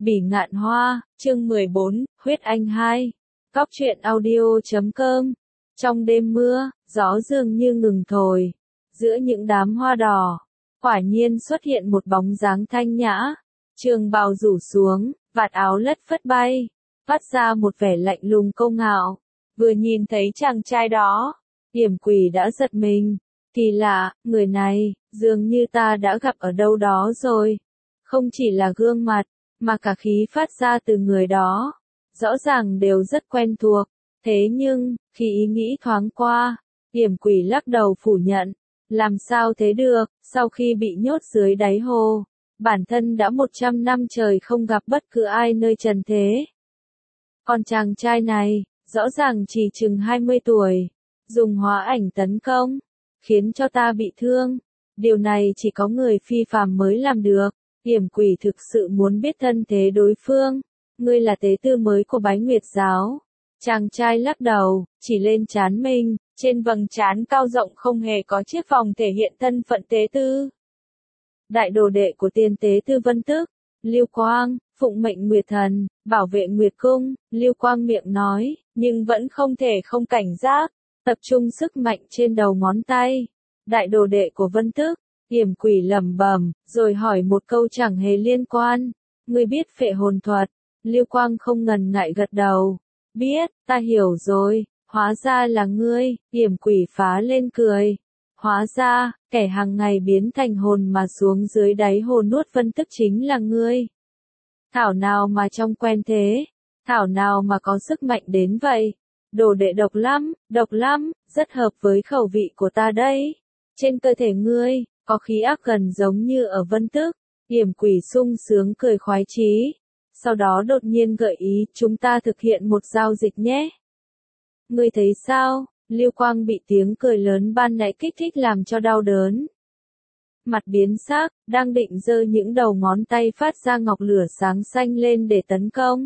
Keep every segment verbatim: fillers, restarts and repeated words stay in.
Bỉ ngạn hoa, chương mười bốn, huyết anh hai. Cóc truyện audio chấm com. Trong đêm mưa, gió dường như ngừng thổi. Giữa những đám hoa đỏ, quả nhiên xuất hiện một bóng dáng thanh nhã. Trường bào rủ xuống, vạt áo lất phất bay, phát ra một vẻ lạnh lùng công ngạo. Vừa nhìn thấy chàng trai đó, Yểm Quỷ đã giật mình. Kỳ lạ, người này, dường như ta đã gặp ở đâu đó rồi. Không chỉ là gương mặt, mà cả khí phát ra từ người đó, rõ ràng đều rất quen thuộc. Thế nhưng, khi ý nghĩ thoáng qua, Yểm Quỷ lắc đầu phủ nhận. Làm sao thế được, sau khi bị nhốt dưới đáy hồ, bản thân đã một trăm năm trời không gặp bất cứ ai nơi trần thế. Còn chàng trai này, rõ ràng chỉ chừng hai mươi tuổi, dùng hóa ảnh tấn công, khiến cho ta bị thương. Điều này chỉ có người phi phàm mới làm được. Yểm Quỷ thực sự muốn biết thân thế đối phương. Ngươi là tế tư mới của Bái Nguyệt giáo. Chàng trai lắc đầu, chỉ lên trán mình, trên vầng trán cao rộng không hề có chiếc vòng thể hiện thân phận tế tư. Đại đồ đệ của tiên tế tư Vân Tức, Lưu Quang, phụng mệnh Nguyệt Thần, bảo vệ Nguyệt Cung. Lưu Quang miệng nói, nhưng vẫn không thể không cảnh giác, tập trung sức mạnh trên đầu ngón tay. Đại đồ đệ của Vân Tức. Yểm Quỷ lẩm bẩm, rồi hỏi một câu chẳng hề liên quan. Ngươi biết phệ hồn thuật? Lưu Quang không ngần ngại gật đầu. Biết, ta hiểu rồi, hóa ra là ngươi. Yểm Quỷ phá lên cười. Hóa ra, kẻ hàng ngày biến thành hồn mà xuống dưới đáy hồ nuốt Vân Tức chính là ngươi. Thảo nào mà trông quen thế, thảo nào mà có sức mạnh đến vậy. Đồ đệ độc lắm, độc lắm, rất hợp với khẩu vị của ta đây. Trên cơ thể ngươi, có khí ác gần giống như ở Vân Tức. Yểm Quỷ sung sướng cười khoái chí. Sau đó đột nhiên gợi ý, chúng ta thực hiện một giao dịch nhé. Ngươi thấy sao? Lưu Quang bị tiếng cười lớn ban nãy kích thích làm cho đau đớn. Mặt biến sắc, đang định giơ những đầu ngón tay phát ra ngọc lửa sáng xanh lên để tấn công.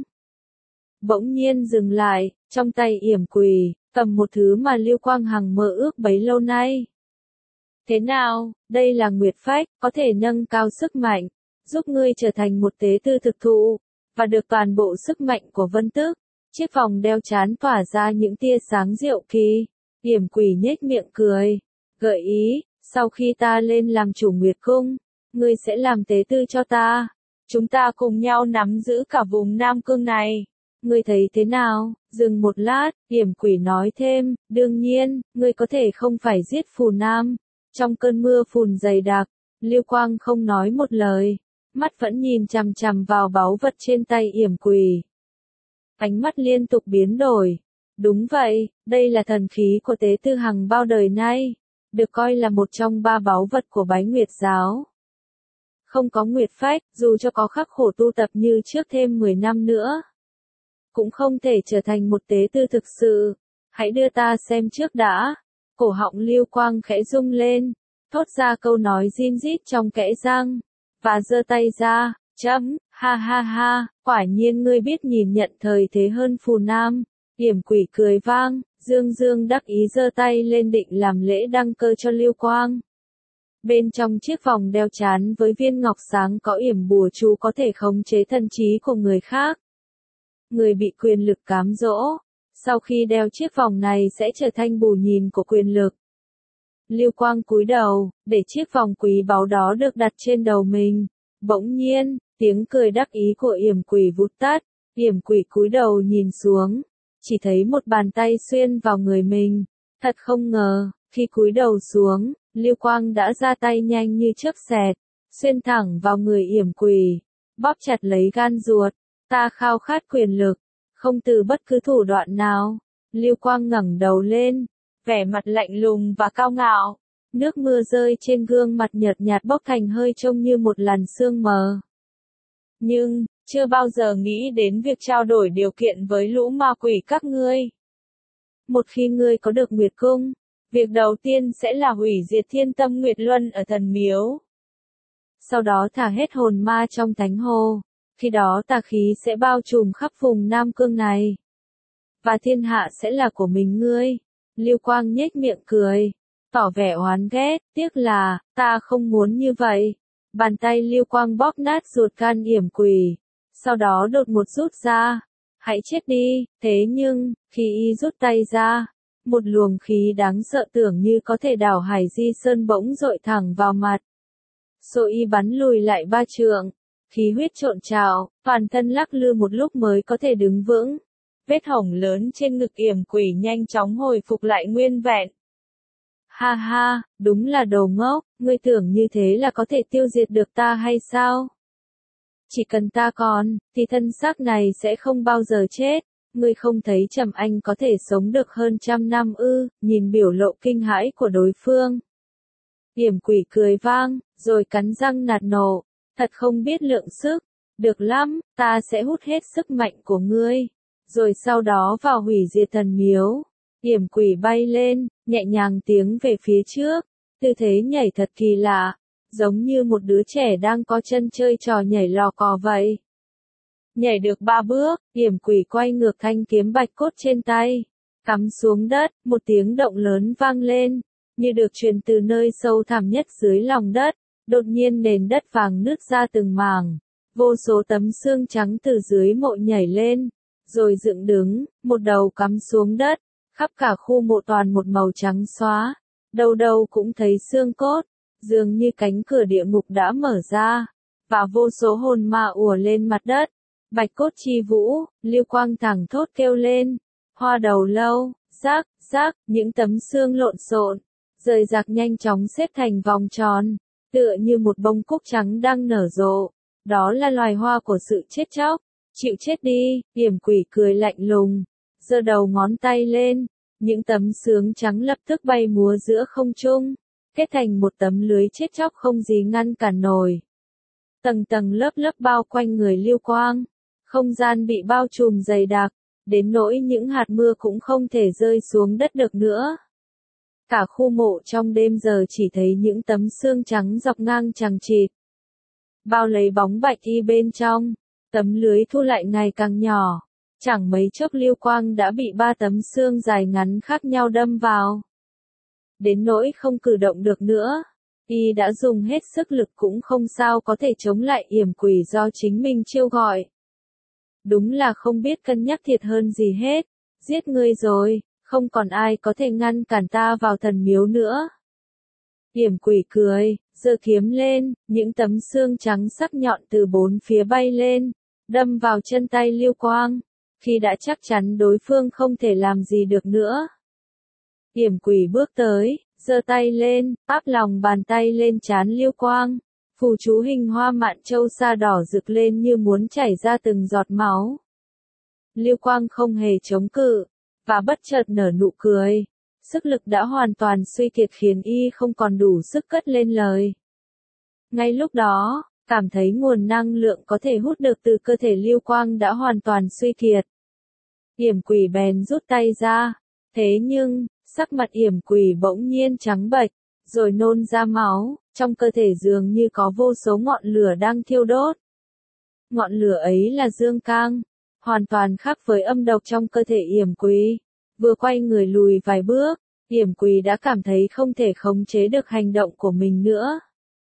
Bỗng nhiên dừng lại, trong tay Yểm Quỷ, cầm một thứ mà Lưu Quang hằng mơ ước bấy lâu nay. Thế nào, đây là Nguyệt Phách, có thể nâng cao sức mạnh, giúp ngươi trở thành một tế tư thực thụ, và được toàn bộ sức mạnh của Vân Tức. Chiếc vòng đeo trán tỏa ra những tia sáng diệu kỳ. Yểm Quỷ nhếch miệng cười, gợi ý, sau khi ta lên làm chủ Nguyệt Cung, ngươi sẽ làm tế tư cho ta. Chúng ta cùng nhau nắm giữ cả vùng Nam Cương này. Ngươi thấy thế nào? Dừng một lát, Yểm Quỷ nói thêm, đương nhiên, ngươi có thể không phải giết Phù Nam. Trong cơn mưa phùn dày đặc, Lưu Quang không nói một lời, mắt vẫn nhìn chằm chằm vào báu vật trên tay Yểm Quỷ. Ánh mắt liên tục biến đổi. Đúng vậy, đây là thần khí của tế tư hằng bao đời nay, được coi là một trong ba báu vật của Bái Nguyệt giáo. Không có Nguyệt Phách, dù cho có khắc khổ tu tập như trước thêm mười năm nữa, cũng không thể trở thành một tế tư thực sự. Hãy đưa ta xem trước đã. Cổ họng Lưu Quang khẽ rung lên, thốt ra câu nói rin rít trong kẽ răng, và giơ tay ra, chấm, ha ha ha, quả nhiên ngươi biết nhìn nhận thời thế hơn Phù Nam. Yểm Quỷ cười vang, dương dương đắc ý giơ tay lên định làm lễ đăng cơ cho Lưu Quang. Bên trong chiếc vòng đeo trán với viên ngọc sáng có yểm bùa chú có thể khống chế thần trí của người khác. Người bị quyền lực cám dỗ, sau khi đeo chiếc vòng này sẽ trở thành bù nhìn của quyền lực. Lưu Quang cúi đầu, để chiếc vòng quý báu đó được đặt trên đầu mình. Bỗng nhiên, tiếng cười đắc ý của Yểm Quỷ vụt tắt. Yểm Quỷ cúi đầu nhìn xuống, chỉ thấy một bàn tay xuyên vào người mình. Thật không ngờ, khi cúi đầu xuống, Lưu Quang đã ra tay nhanh như chớp xẹt, xuyên thẳng vào người Yểm Quỷ, bóp chặt lấy gan ruột. Ta khao khát quyền lực, không từ bất cứ thủ đoạn nào. Lưu Quang ngẩng đầu lên, vẻ mặt lạnh lùng và cao ngạo. Nước mưa rơi trên gương mặt nhợt nhạt bốc thành hơi trông như một làn sương mờ. Nhưng, chưa bao giờ nghĩ đến việc trao đổi điều kiện với lũ ma quỷ các ngươi. Một khi ngươi có được Nguyệt Cung, việc đầu tiên sẽ là hủy diệt Thiên Tâm Nguyệt Luân ở thần miếu. Sau đó thả hết hồn ma trong thánh hồ. Khi đó tà khí sẽ bao trùm khắp vùng Nam Cương này. Và thiên hạ sẽ là của mình ngươi. Lưu Quang nhếch miệng cười, tỏ vẻ oán ghét, tiếc là, ta không muốn như vậy. Bàn tay Lưu Quang bóp nát ruột gan Yểm Quỷ, sau đó đột một rút ra. Hãy chết đi, thế nhưng, khi y rút tay ra, một luồng khí đáng sợ tưởng như có thể đảo hải di sơn bỗng dội thẳng vào mặt. Rồi y bắn lùi lại ba trượng, khí huyết trộn trào, toàn thân lắc lư một lúc mới có thể đứng vững. Vết hổng lớn trên ngực Yểm Quỷ nhanh chóng hồi phục lại nguyên vẹn. Ha ha, đúng là đồ ngốc, ngươi tưởng như thế là có thể tiêu diệt được ta hay sao? Chỉ cần ta còn, thì thân xác này sẽ không bao giờ chết. Ngươi không thấy Trầm Anh có thể sống được hơn trăm năm ư? Nhìn biểu lộ kinh hãi của đối phương, Yểm Quỷ cười vang, rồi cắn răng nạt nổ. Thật không biết lượng sức. Được lắm, ta sẽ hút hết sức mạnh của ngươi. Rồi sau đó vào hủy diệt thần miếu. Yểm Quỷ bay lên, nhẹ nhàng tiến về phía trước. Tư thế nhảy thật kỳ lạ, giống như một đứa trẻ đang có chân chơi trò nhảy lò cò vậy. Nhảy được ba bước, Yểm Quỷ quay ngược thanh kiếm bạch cốt trên tay, cắm xuống đất, một tiếng động lớn vang lên, như được truyền từ nơi sâu thẳm nhất dưới lòng đất. Đột nhiên nền đất vàng nứt ra từng mảng, vô số tấm xương trắng từ dưới mộ nhảy lên, rồi dựng đứng, một đầu cắm xuống đất, khắp cả khu mộ toàn một màu trắng xóa, đâu đâu cũng thấy xương cốt, dường như cánh cửa địa ngục đã mở ra, và vô số hồn ma ùa lên mặt đất. Bạch cốt chi vũ, Lưu Quang thẳng thốt kêu lên, hoa đầu lâu, rác, rác, những tấm xương lộn xộn, rời rạc nhanh chóng xếp thành vòng tròn, tựa như một bông cúc trắng đang nở rộ. Đó là loài hoa của sự chết chóc. Chịu chết đi, Yểm Quỷ cười lạnh lùng, giơ đầu ngón tay lên, những tấm xương trắng lập tức bay múa giữa không trung, kết thành một tấm lưới chết chóc không gì ngăn cản nổi. Tầng tầng lớp lớp bao quanh người Lưu Quang, không gian bị bao trùm dày đặc, đến nỗi những hạt mưa cũng không thể rơi xuống đất được nữa. Cả khu mộ trong đêm giờ chỉ thấy những tấm xương trắng dọc ngang chằng chịt, bao lấy bóng bạch y bên trong. Tấm lưới thu lại ngày càng nhỏ, chẳng mấy chốc Lưu Quang đã bị ba tấm xương dài ngắn khác nhau đâm vào. Đến nỗi không cử động được nữa, y đã dùng hết sức lực cũng không sao có thể chống lại Yểm Quỷ do chính mình chiêu gọi. Đúng là không biết cân nhắc thiệt hơn gì hết, giết ngươi rồi, không còn ai có thể ngăn cản ta vào thần miếu nữa. Yểm Quỷ cười, giơ kiếm lên, những tấm xương trắng sắc nhọn từ bốn phía bay lên, đâm vào chân tay Lưu Quang. Khi đã chắc chắn đối phương không thể làm gì được nữa, Yểm Quỷ bước tới, giơ tay lên, áp lòng bàn tay lên trán Lưu Quang. Phù chú hình hoa mạn châu sa đỏ rực lên như muốn chảy ra từng giọt máu. Lưu Quang không hề chống cự, và bất chợt nở nụ cười. Sức lực đã hoàn toàn suy kiệt khiến y không còn đủ sức cất lên lời. Ngay lúc đó, cảm thấy nguồn năng lượng có thể hút được từ cơ thể Lưu Quang đã hoàn toàn suy kiệt. Yểm Quỷ bèn rút tay ra, thế nhưng, sắc mặt Yểm Quỷ bỗng nhiên trắng bệch, rồi nôn ra máu, trong cơ thể dường như có vô số ngọn lửa đang thiêu đốt. Ngọn lửa ấy là dương cang, hoàn toàn khác với âm độc trong cơ thể Yểm Quỷ. Vừa quay người lùi vài bước, Yểm Quỷ đã cảm thấy không thể khống chế được hành động của mình nữa.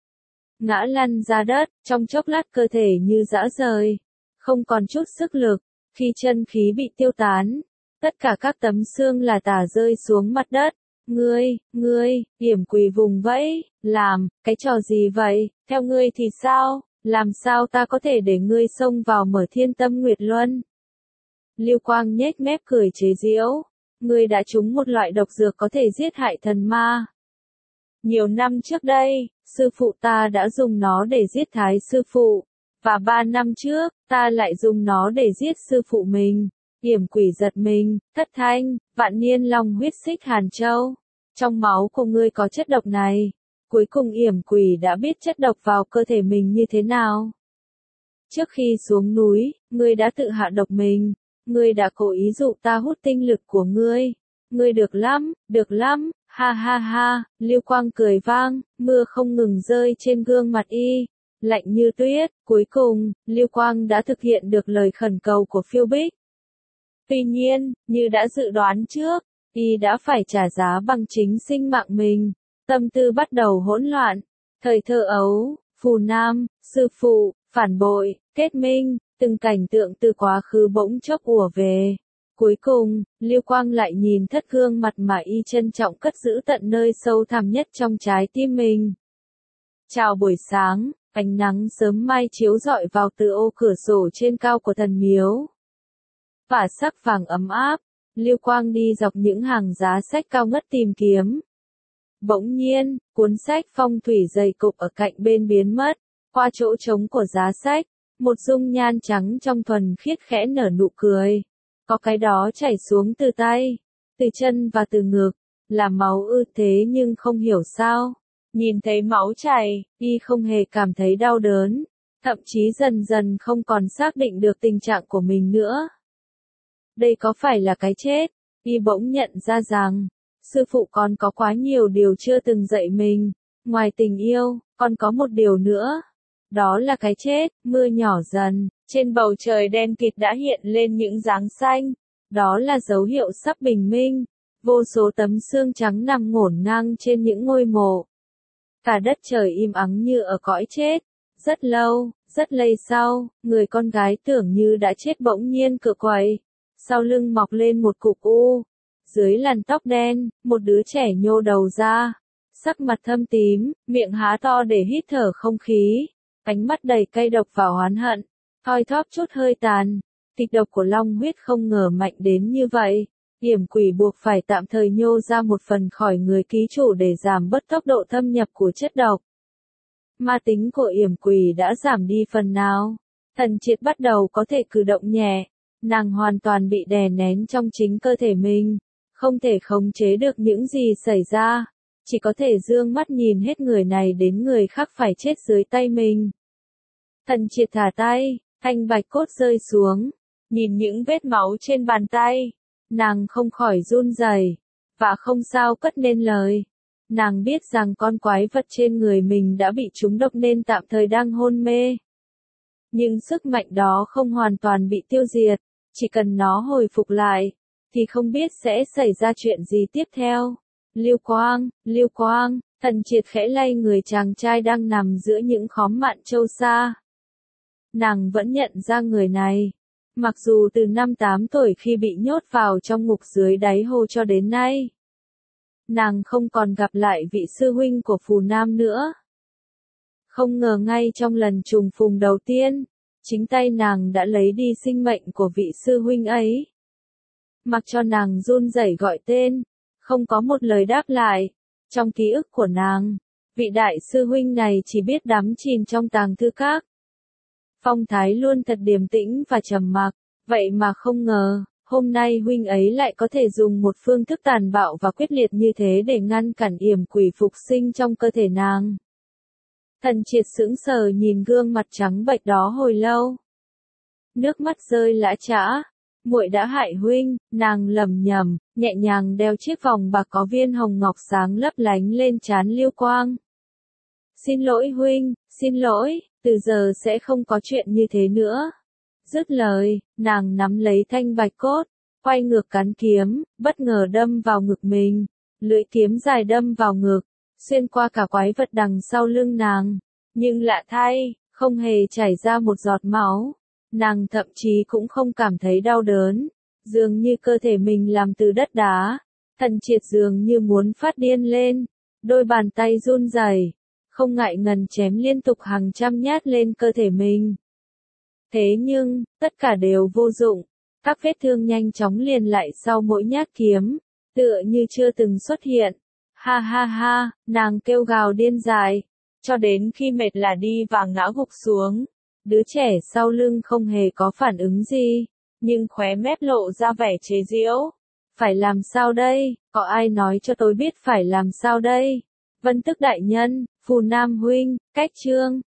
Ngã lăn ra đất, trong chốc lát cơ thể như rã rời, không còn chút sức lực. Khi chân khí bị tiêu tán, tất cả các tấm xương là tả rơi xuống mặt đất. Ngươi, ngươi, Yểm Quỷ vùng vẫy, làm, cái trò gì vậy, theo ngươi thì sao, làm sao ta có thể để ngươi xông vào mở Thiên Tâm Nguyệt Luân. Lưu Quang nhếch mép cười chế giễu, ngươi đã trúng một loại độc dược có thể giết hại thần ma. Nhiều năm trước đây, sư phụ ta đã dùng nó để giết Thái sư phụ, và ba năm trước, ta lại dùng nó để giết sư phụ mình. Yểm Quỷ giật mình, thất thanh, vạn niên long huyết xích hàn châu. Trong máu của ngươi có chất độc này. Cuối cùng Yểm Quỷ đã biết chất độc vào cơ thể mình như thế nào. Trước khi xuống núi, ngươi đã tự hạ độc mình. Ngươi đã cố ý dụ ta hút tinh lực của ngươi. Ngươi được lắm, được lắm, ha ha ha, Lưu Quang cười vang, mưa không ngừng rơi trên gương mặt y, lạnh như tuyết. Cuối cùng, Lưu Quang đã thực hiện được lời khẩn cầu của Phiêu Bích. Tuy nhiên, như đã dự đoán trước, y đã phải trả giá bằng chính sinh mạng mình. Tâm tư bắt đầu hỗn loạn. Thời thơ ấu, Phù Nam, sư phụ, phản bội, kết minh, Từng cảnh tượng từ quá khứ bỗng chốc ùa về. Cuối cùng, Lưu Quang lại nhìn thất gương mặt mà y trân trọng cất giữ tận nơi sâu thẳm nhất trong trái tim mình. Chào buổi sáng, ánh nắng sớm mai chiếu rọi vào từ ô cửa sổ trên cao của thần miếu. Và sắc vàng ấm áp, Lưu Quang đi dọc những hàng giá sách cao ngất tìm kiếm. Bỗng nhiên, cuốn sách phong thủy dày cục ở cạnh bên biến mất, qua chỗ trống của giá sách, một dung nhan trắng trong thuần khiết khẽ nở nụ cười. Có cái đó chảy xuống từ tay, từ chân và từ ngực, là máu ư thế nhưng không hiểu sao. Nhìn thấy máu chảy, y không hề cảm thấy đau đớn, thậm chí dần dần không còn xác định được tình trạng của mình nữa. Đây có phải là cái chết? Y bỗng nhận ra rằng, sư phụ con có quá nhiều điều chưa từng dạy mình, ngoài tình yêu, còn có một điều nữa. Đó là cái chết. Mưa nhỏ dần, trên bầu trời đen kịt đã hiện lên những dáng xanh. Đó là dấu hiệu sắp bình minh. Vô số tấm xương trắng nằm ngổn ngang trên những ngôi mộ. Cả đất trời im ắng như ở cõi chết. Rất lâu, rất lây sau, người con gái tưởng như đã chết bỗng nhiên cựa quậy. Sau lưng mọc lên một cục u. Dưới làn tóc đen, một đứa trẻ nhô đầu ra. Sắc mặt thâm tím, miệng há to để hít thở không khí. Ánh mắt đầy cay độc và oán hận, thoi thóp chút hơi tàn. Kịch độc của long huyết không ngờ mạnh đến như vậy. Yểm quỷ buộc phải tạm thời nhô ra một phần khỏi người ký chủ để giảm bớt tốc độ thâm nhập của chất độc. Ma tính của yểm quỷ đã giảm đi phần nào. Thần triệt bắt đầu có thể cử động nhẹ. Nàng hoàn toàn bị đè nén trong chính cơ thể mình. Không thể khống chế được những gì xảy ra. Chỉ có thể dương mắt nhìn hết người này đến người khác phải chết dưới tay mình. Thần triệt thả tay, thanh bạch cốt rơi xuống. Nhìn những vết máu trên bàn tay. Nàng không khỏi run rẩy, và không sao cất nên lời. Nàng biết rằng con quái vật trên người mình đã bị trúng độc nên tạm thời đang hôn mê. Nhưng sức mạnh đó không hoàn toàn bị tiêu diệt, chỉ cần nó hồi phục lại, thì không biết sẽ xảy ra chuyện gì tiếp theo. Lưu Quang, Lưu Quang, thần triệt khẽ lay người chàng trai đang nằm giữa những khóm mạn châu xa. Nàng vẫn nhận ra người này. Mặc dù từ năm tám tuổi khi bị nhốt vào trong ngục dưới đáy hồ cho đến nay, nàng không còn gặp lại vị sư huynh của Phù Nam nữa. Không ngờ ngay trong lần trùng phùng đầu tiên, chính tay nàng đã lấy đi sinh mệnh của vị sư huynh ấy. Mặc cho nàng run rẩy gọi tên, không có một lời đáp lại. Trong ký ức của nàng, vị đại sư huynh này chỉ biết đắm chìm trong tàng thư các. Phong thái luôn thật điềm tĩnh và trầm mặc, vậy mà không ngờ, hôm nay huynh ấy lại có thể dùng một phương thức tàn bạo và quyết liệt như thế để ngăn cản yểm quỷ phục sinh trong cơ thể nàng. Thần triệt sững sờ nhìn gương mặt trắng bệch đó hồi lâu. Nước mắt rơi lã chã. Muội đã hại huynh, nàng lẩm nhẩm, nhẹ nhàng đeo chiếc vòng bạc có viên hồng ngọc sáng lấp lánh lên trán Lưu Quang. Xin lỗi huynh, xin lỗi, từ giờ sẽ không có chuyện như thế nữa. Dứt lời, nàng nắm lấy thanh bạch cốt, quay ngược cán kiếm, bất ngờ đâm vào ngực mình. Lưỡi kiếm dài đâm vào ngực, xuyên qua cả quái vật đằng sau lưng nàng. Nhưng lạ thay, không hề chảy ra một giọt máu. Nàng thậm chí cũng không cảm thấy đau đớn. Dường như cơ thể mình làm từ đất đá. Thần triệt dường như muốn phát điên lên. Đôi bàn tay run rẩy, không ngại ngần chém liên tục hàng trăm nhát lên cơ thể mình. Thế nhưng, tất cả đều vô dụng. Các vết thương nhanh chóng liền lại sau mỗi nhát kiếm, tựa như chưa từng xuất hiện. Ha ha ha, nàng kêu gào điên dại, cho đến khi mệt là đi và ngã gục xuống. Đứa trẻ sau lưng không hề có phản ứng gì, nhưng khóe mép lộ ra vẻ chế giễu. Phải làm sao đây, có ai nói cho tôi biết phải làm sao đây? Vân Tức đại nhân, Phù Nam huynh, cách chương.